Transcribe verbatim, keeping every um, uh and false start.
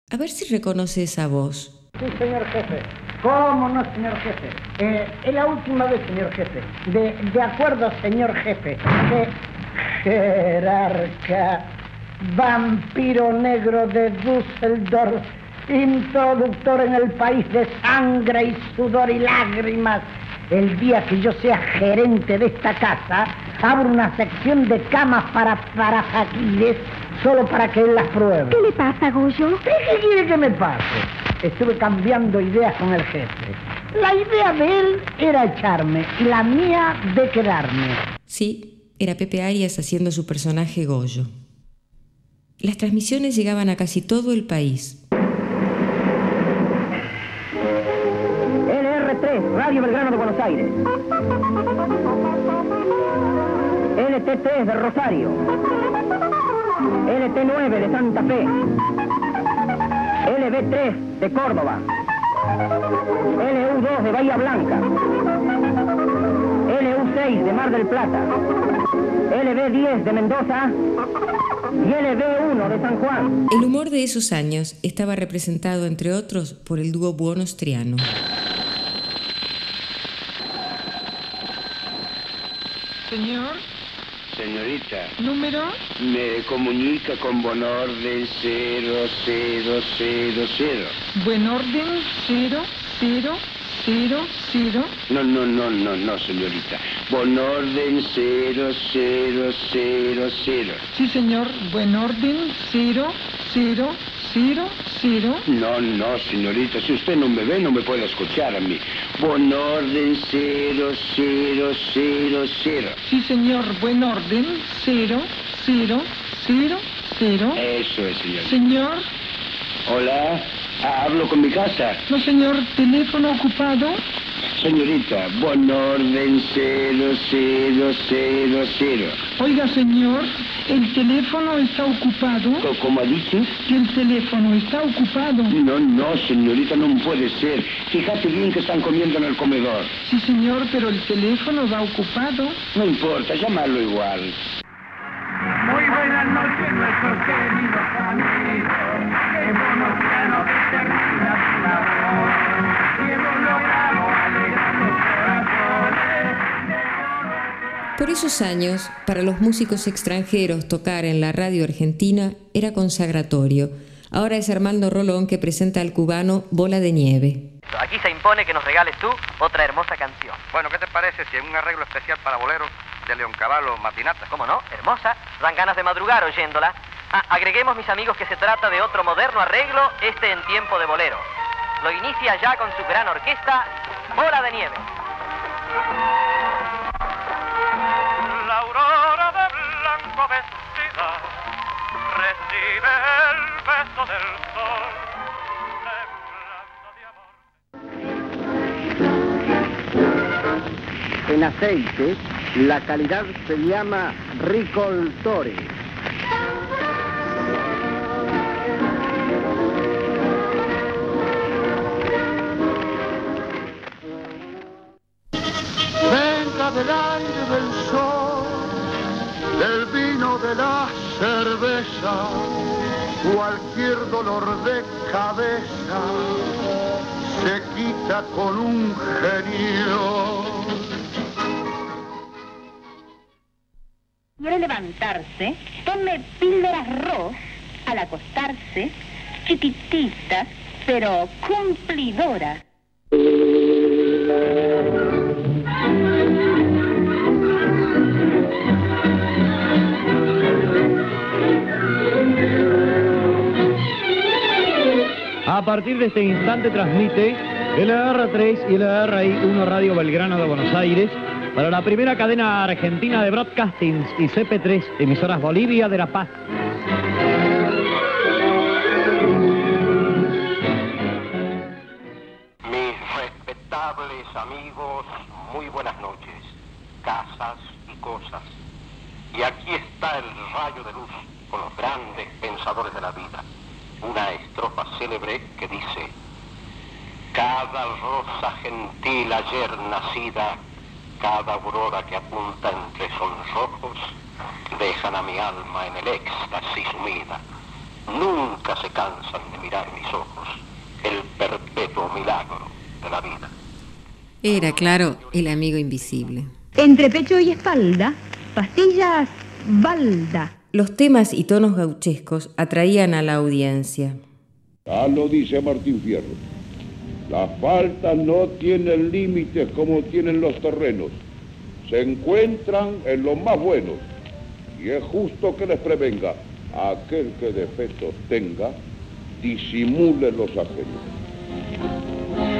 A ver si reconoce esa voz. Sí, señor jefe. ¿Cómo no, señor jefe? Eh, es la última vez, señor jefe. De, de acuerdo, señor jefe. Eh, jerarca, vampiro negro de Düsseldorf, introductor en el país de sangre y sudor y lágrimas. El día que yo sea gerente de esta casa, abro una sección de camas para, para faquires, solo para que él las pruebe. ¿Qué le pasa, Goyo? ¿Qué quiere que me pase? Estuve cambiando ideas con el jefe. La idea de él era echarme y la mía de quedarme. Sí, era Pepe Arias haciendo su personaje Goyo. Las transmisiones llegaban a casi todo el país. L R tres, Radio Belgrano de Buenos Aires. L T tres de Rosario. L T nueve de Santa Fe. L B tres de Córdoba. L U dos de Bahía Blanca. L U seis de Mar del Plata. L B diez de Mendoza. Y L B uno de San Juan. El humor de esos años estaba representado, entre otros, por el dúo Buonos-Triano. Señor. Señorita. ¿Número? Me comunica con buen orden cero cero cero cero. Buen orden cero cero cero cero. No, no, no, no, no, señorita. Buen orden cero cero cero cero. Sí, señor. Buen orden cero cero cero cero. No, no, señorita. Si usted no me ve, no me puede escuchar a mí. Buen orden cero cero cero cero. Sí, señor. Buen orden cero cero cero cero. Eso es, señorita. Señor. Hola. Ah, ¿hablo con mi casa? No, señor. ¿Teléfono ocupado? Señorita, buen orden cero cero cero cero. Oiga, señor, ¿el teléfono está ocupado? ¿Cómo ha dicho? Que el teléfono está ocupado. No, no, señorita, no puede ser. Fíjate bien que están comiendo en el comedor. Sí, señor, pero el teléfono va ocupado. No importa, llámalo igual. Muy buenas noches, nuestros queridos amigos. Qué Buonos-Triano que termina su labor. Y hemos logrado alegrar los corazones. Por esos años, para los músicos extranjeros tocar en la radio argentina era consagratorio. Ahora es Armando Rolón que presenta al cubano Bola de Nieve. Aquí se impone que nos regales tú otra hermosa canción. Bueno, ¿qué te parece si en un arreglo especial para bolero de Leoncavallo Matinata? ¿Cómo no? Hermosa. Dan ganas de madrugar oyéndola. Ah, agreguemos, mis amigos, que se trata de otro moderno arreglo, este en tiempo de bolero. Lo inicia ya con su gran orquesta, Bola de Nieve. La aurora de blanco vestida recibe el beso del sol, temblando de amor. En aceite, la calidad se llama Ricoltore. Venga del aire del sol, del vino, de la cerveza, cualquier dolor de cabeza se quita con un genio. Quiere levantarse, tome píldoras Ross al acostarse, chiquititas, pero cumplidoras. A partir de este instante transmite L R tres y L R I uno Radio Belgrano de Buenos Aires para la primera cadena argentina de broadcastings y C P tres, emisoras Bolivia de La Paz. Mis respetables amigos, muy buenas noches. Casas y cosas. Y aquí está el rayo de luz con los grandes pensadores de la vida. Una estrofa célebre que dice: cada rosa gentil ayer nacida, cada aurora que apunta entre sonrojos, dejan a mi alma en el éxtasis sumida. Nunca nunca se cansan de mirar mis ojos, el perpetuo milagro de la vida. Era, claro, el amigo invisible. Entre pecho y espalda, pastillas Balda. Los temas y tonos gauchescos atraían a la audiencia. Ya lo dice Martín Fierro. Las faltas no tienen límites como tienen los terrenos. Se encuentran en los más buenos. Y es justo que les prevenga. Aquel que defectos tenga, disimule los ajenos.